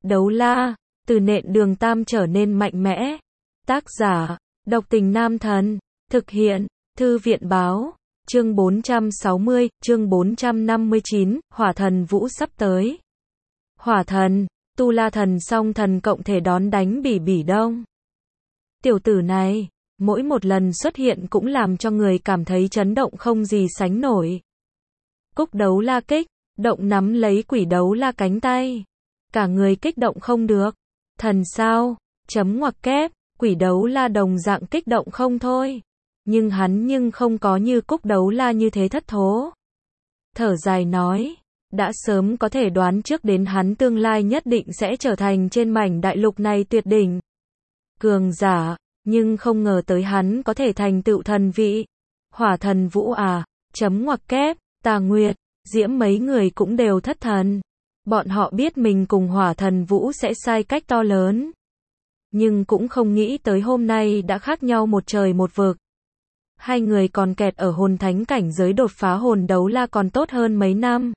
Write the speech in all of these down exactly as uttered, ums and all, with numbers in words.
Đấu la, từ nện đường tam trở nên mạnh mẽ. Tác giả, độc tình nam thần. Thực hiện, thư viện báo. Chương bốn trăm sáu mươi, chương bốn trăm năm mươi chín, hỏa thần vũ sắp tới. Hỏa thần, tu la thần song thần cộng thể đón đánh Bỉ Bỉ Đông. Tiểu tử này, mỗi một lần xuất hiện cũng làm cho người cảm thấy chấn động không gì sánh nổi. Cúc đấu la kích, động nắm lấy quỷ đấu la cánh tay. Cả người kích động không được. Thần sao, chấm ngoặc kép, quỷ đấu la đồng dạng kích động không thôi. Nhưng hắn nhưng không có như cúc đấu la như thế thất thố. Thở dài nói, đã sớm có thể đoán trước đến hắn tương lai nhất định sẽ trở thành trên mảnh đại lục này tuyệt đỉnh cường giả, nhưng không ngờ tới hắn có thể thành tựu thần vị. Hỏa thần vũ à, chấm ngoặc kép, Tà Nguyệt, Diễm mấy người cũng đều thất thần. Bọn họ biết mình cùng hỏa thần vũ sẽ sai cách to lớn. Nhưng cũng không nghĩ tới hôm nay đã khác nhau một trời một vực. Hai người còn kẹt ở hồn thánh cảnh giới đột phá hồn đấu la còn tốt hơn mấy năm.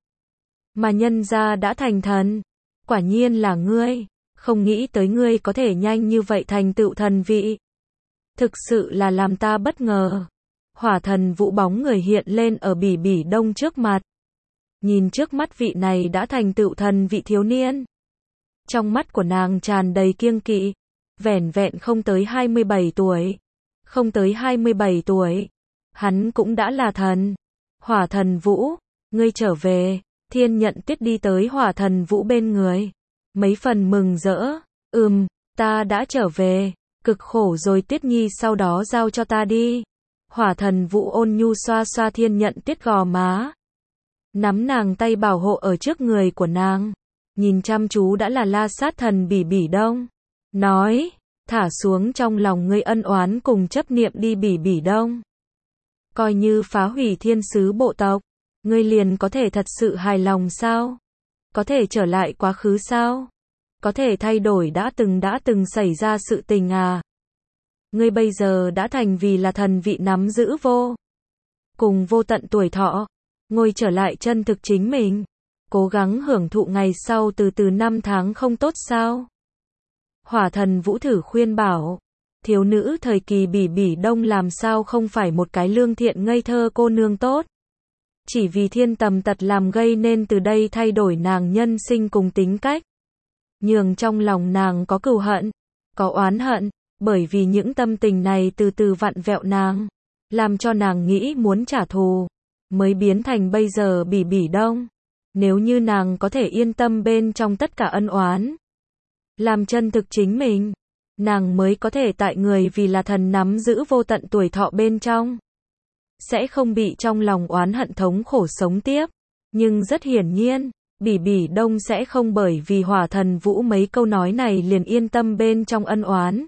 Mà nhân gia đã thành thần. Quả nhiên là ngươi, không nghĩ tới ngươi có thể nhanh như vậy thành tựu thần vị. Thực sự là làm ta bất ngờ. Hỏa thần vũ bóng người hiện lên ở Bỉ Bỉ Đông trước mặt. Nhìn trước mắt vị này đã thành tựu thần vị thiếu niên. Trong mắt của nàng tràn đầy kiêng kỵ. Vẻn vẹn không tới hai mươi bảy tuổi. Không tới hai mươi bảy tuổi. Hắn cũng đã là thần. Hỏa thần vũ, ngươi trở về. Thiên Nhận Tuyết đi tới hỏa thần vũ bên người. Mấy phần mừng rỡ. Ừm, ta đã trở về. Cực khổ rồi Tuyết Nhi, sau đó giao cho ta đi. Hỏa thần vũ ôn nhu xoa xoa Thiên Nhận Tuyết gò má. Nắm nàng tay bảo hộ ở trước người của nàng. Nhìn chăm chú đã là La Sát thần Bỉ Bỉ Đông. Nói, thả xuống trong lòng ngươi ân oán cùng chấp niệm đi Bỉ Bỉ Đông. Coi như phá hủy thiên sứ bộ tộc. Ngươi liền có thể thật sự hài lòng sao? Có thể trở lại quá khứ sao? Có thể thay đổi đã từng đã từng xảy ra sự tình à? Ngươi bây giờ đã thành vì là thần vị nắm giữ vô cùng vô tận tuổi thọ. Ngồi trở lại chân thực chính mình. Cố gắng hưởng thụ ngày sau từ từ năm tháng không tốt sao? Hỏa thần vũ thử khuyên bảo. Thiếu nữ thời kỳ Bỉ Bỉ Đông làm sao không phải một cái lương thiện ngây thơ cô nương tốt. Chỉ vì thiên tầm tật làm gây nên từ đây thay đổi nàng nhân sinh cùng tính cách. Nhường trong lòng nàng có cừu hận, có oán hận, bởi vì những tâm tình này từ từ vặn vẹo nàng, làm cho nàng nghĩ muốn trả thù, mới biến thành bây giờ Bỉ Bỉ Đông. Nếu như nàng có thể yên tâm bên trong tất cả ân oán, làm chân thực chính mình, nàng mới có thể tại người vì là thần nắm giữ vô tận tuổi thọ bên trong. Sẽ không bị trong lòng oán hận thống khổ sống tiếp. Nhưng rất hiển nhiên, Bỉ Bỉ Đông sẽ không bởi vì hỏa thần vũ mấy câu nói này liền yên tâm bên trong ân oán.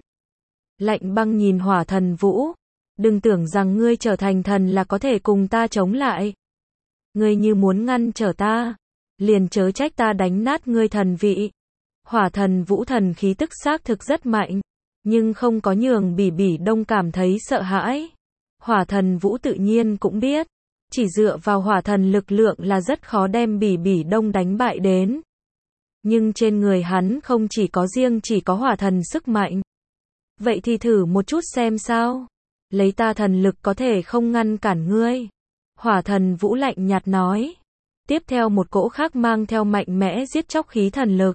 Lạnh băng nhìn hỏa thần vũ. Đừng tưởng rằng ngươi trở thành thần là có thể cùng ta chống lại. Ngươi như muốn ngăn trở ta, liền chớ trách ta đánh nát ngươi thần vị. Hỏa thần vũ thần khí tức xác thực rất mạnh, nhưng không có nhường Bỉ Bỉ Đông cảm thấy sợ hãi. Hỏa thần vũ tự nhiên cũng biết, chỉ dựa vào hỏa thần lực lượng là rất khó đem Bỉ Bỉ Đông đánh bại đến. Nhưng trên người hắn không chỉ có riêng chỉ có hỏa thần sức mạnh. Vậy thì thử một chút xem sao. Lấy ta thần lực có thể không ngăn cản ngươi. Hỏa thần vũ lạnh nhạt nói. Tiếp theo một cỗ khác mang theo mạnh mẽ giết chóc khí thần lực.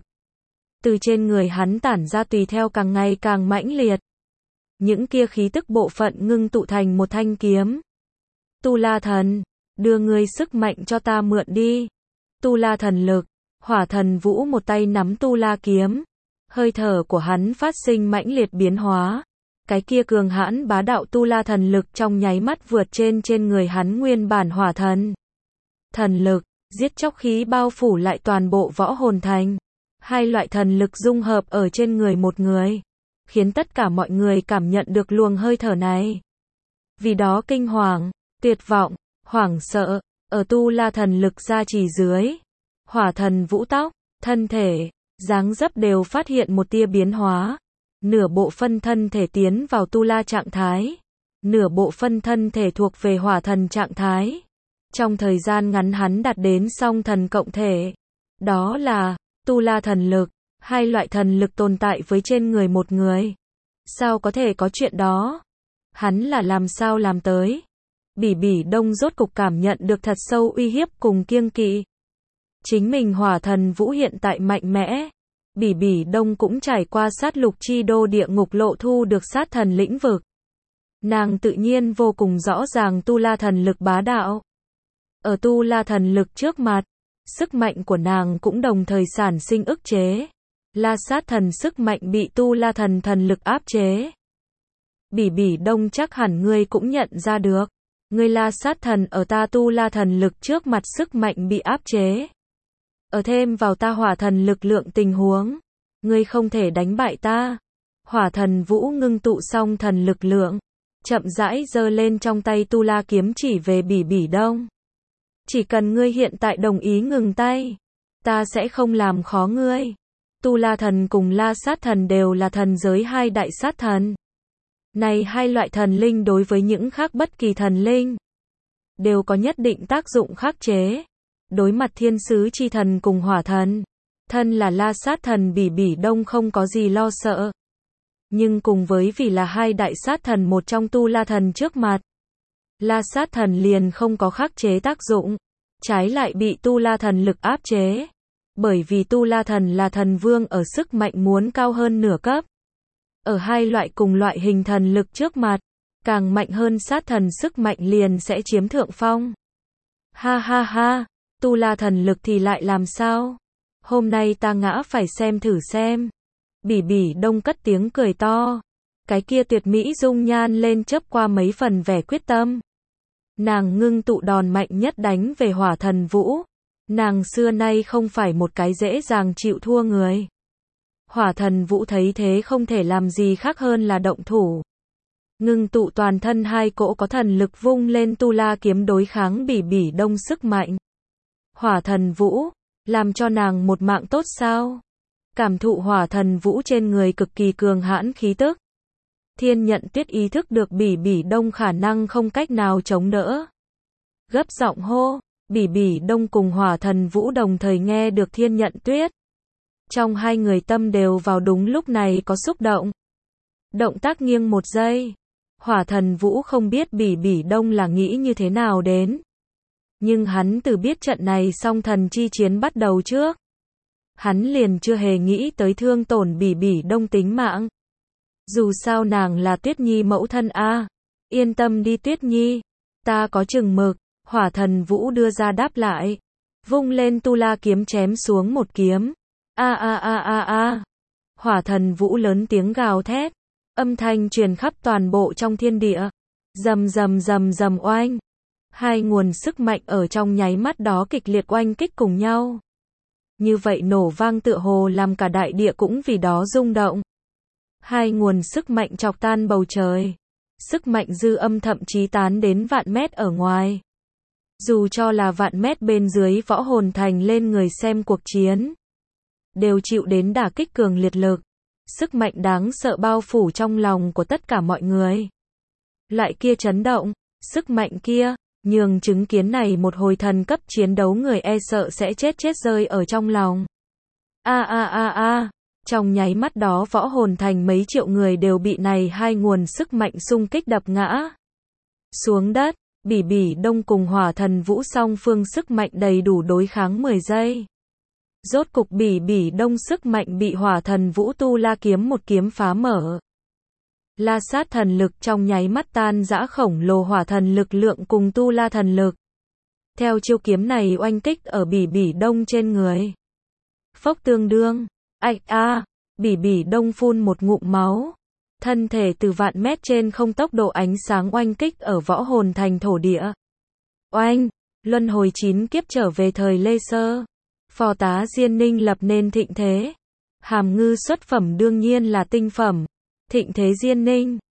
Từ trên người hắn tản ra tùy theo càng ngày càng mãnh liệt. Những kia khí tức bộ phận ngưng tụ thành một thanh kiếm. Tu La thần, đưa ngươi sức mạnh cho ta mượn đi. Tu La thần lực, hỏa thần vũ một tay nắm Tu La kiếm. Hơi thở của hắn phát sinh mãnh liệt biến hóa. Cái kia cường hãn bá đạo Tu La thần lực trong nháy mắt vượt trên trên người hắn nguyên bản hỏa thần. Thần lực, giết chóc khí bao phủ lại toàn bộ võ hồn thành. Hai loại thần lực dung hợp ở trên người một người. Khiến tất cả mọi người cảm nhận được luồng hơi thở này. Vì đó kinh hoàng, tuyệt vọng, hoảng sợ, ở Tu La thần lực gia trì dưới. Hỏa thần vũ tóc, thân thể, dáng dấp đều phát hiện một tia biến hóa. Nửa bộ phân thân thể tiến vào Tu La trạng thái. Nửa bộ phân thân thể thuộc về hỏa thần trạng thái. Trong thời gian ngắn hắn đạt đến song thần cộng thể. Đó là Tu La thần lực. Hai loại thần lực tồn tại với trên người một người. Sao có thể có chuyện đó? Hắn là làm sao làm tới? Bỉ Bỉ Đông rốt cục cảm nhận được thật sâu uy hiếp cùng kiêng kỵ. Chính mình hỏa thần vũ hiện tại mạnh mẽ. Bỉ Bỉ Đông cũng trải qua sát lục chi đô địa ngục lộ thu được sát thần lĩnh vực. Nàng tự nhiên vô cùng rõ ràng tu la thần lực bá đạo. Ở tu la thần lực trước mặt, sức mạnh của nàng cũng đồng thời sản sinh ức chế. La sát thần sức mạnh bị tu la thần thần lực áp chế. Bỉ Bỉ Đông chắc hẳn ngươi cũng nhận ra được. Ngươi la sát thần ở ta tu la thần lực trước mặt sức mạnh bị áp chế. Ở thêm vào ta hỏa thần lực lượng tình huống. Ngươi không thể đánh bại ta. Hỏa thần vũ ngưng tụ xong thần lực lượng. Chậm rãi giơ lên trong tay tu la kiếm chỉ về Bỉ Bỉ Đông. Chỉ cần ngươi hiện tại đồng ý ngừng tay. Ta sẽ không làm khó ngươi. Tu la thần cùng la sát thần đều là thần giới hai đại sát thần. Này hai loại thần linh đối với những khác bất kỳ thần linh đều có nhất định tác dụng khắc chế. Đối mặt thiên sứ chi thần cùng hỏa thần, thân là la sát thần Bỉ Bỉ Đông không có gì lo sợ. Nhưng cùng với vì là hai đại sát thần một trong tu la thần trước mặt, la sát thần liền không có khắc chế tác dụng, trái lại bị tu la thần lực áp chế. Bởi vì tu la thần là thần vương ở sức mạnh muốn cao hơn nửa cấp. Ở hai loại cùng loại hình thần lực trước mặt, càng mạnh hơn sát thần sức mạnh liền sẽ chiếm thượng phong. Ha ha ha, tu la thần lực thì lại làm sao? Hôm nay ta ngã phải xem thử xem. Bỉ Bỉ Đông cất tiếng cười to. Cái kia tuyệt mỹ dung nhan lên chớp qua mấy phần vẻ quyết tâm. Nàng ngưng tụ đòn mạnh nhất đánh về hỏa thần vũ. Nàng xưa nay không phải một cái dễ dàng chịu thua người. Hỏa thần vũ thấy thế không thể làm gì khác hơn là động thủ. Ngưng tụ toàn thân hai cỗ có thần lực vung lên tu la kiếm đối kháng Bỉ Bỉ Đông sức mạnh. Hỏa thần vũ, làm cho nàng một mạng tốt sao? Cảm thụ hỏa thần vũ trên người cực kỳ cường hãn khí tức. Thiên Nhận Tuyết ý thức được Bỉ Bỉ Đông khả năng không cách nào chống đỡ. Gấp giọng hô, Bỉ Bỉ Đông cùng hỏa thần vũ đồng thời nghe được Thiên Nhận Tuyết. Trong hai người tâm đều vào đúng lúc này có xúc động. Động tác nghiêng một giây. Hỏa thần vũ không biết Bỉ Bỉ Đông là nghĩ như thế nào đến. Nhưng hắn từ biết trận này song thần chi chiến bắt đầu trước. Hắn liền chưa hề nghĩ tới thương tổn Bỉ Bỉ Đông tính mạng. Dù sao nàng là Tuyết Nhi mẫu thân a. Yên tâm đi Tuyết Nhi. Ta có chừng mực. Hỏa thần vũ đưa ra đáp lại. Vung lên tu la kiếm chém xuống một kiếm. A a a a a. Hỏa thần vũ lớn tiếng gào thét. Âm thanh truyền khắp toàn bộ trong thiên địa. Rầm rầm rầm rầm oanh. Hai nguồn sức mạnh ở trong nháy mắt đó kịch liệt oanh kích cùng nhau. Như vậy nổ vang tựa hồ làm cả đại địa cũng vì đó rung động. Hai nguồn sức mạnh chọc tan bầu trời. Sức mạnh dư âm thậm chí tán đến vạn mét ở ngoài. Dù cho là vạn mét bên dưới võ hồn thành lên người xem cuộc chiến. Đều chịu đến đả kích cường liệt lực. Sức mạnh đáng sợ bao phủ trong lòng của tất cả mọi người. Loại kia chấn động, sức mạnh kia, nhường chứng kiến này một hồi thần cấp chiến đấu người e sợ sẽ chết chết rơi ở trong lòng. A a a a, trong nháy mắt đó võ hồn thành mấy triệu người đều bị này hai nguồn sức mạnh xung kích đập ngã. Xuống đất, Bỉ Bỉ Đông cùng hỏa thần vũ song phương sức mạnh đầy đủ đối kháng mười giây. Rốt cục Bỉ Bỉ Đông sức mạnh bị hỏa thần vũ tu la kiếm một kiếm phá mở. La sát thần lực trong nháy mắt tan rã khổng lồ hỏa thần lực lượng cùng tu la thần lực. Theo chiêu kiếm này oanh kích ở Bỉ Bỉ Đông trên người. Phốc tương đương, ạch a, Bỉ Bỉ Đông phun một ngụm máu. Thân thể từ vạn mét trên không tốc độ ánh sáng oanh kích ở võ hồn thành thổ địa. Oanh, luân hồi chín kiếp trở về thời Lê Sơ. Phò tá Diên Ninh lập nên thịnh thế. Hàm ngư xuất phẩm đương nhiên là tinh phẩm. Thịnh thế Diên Ninh,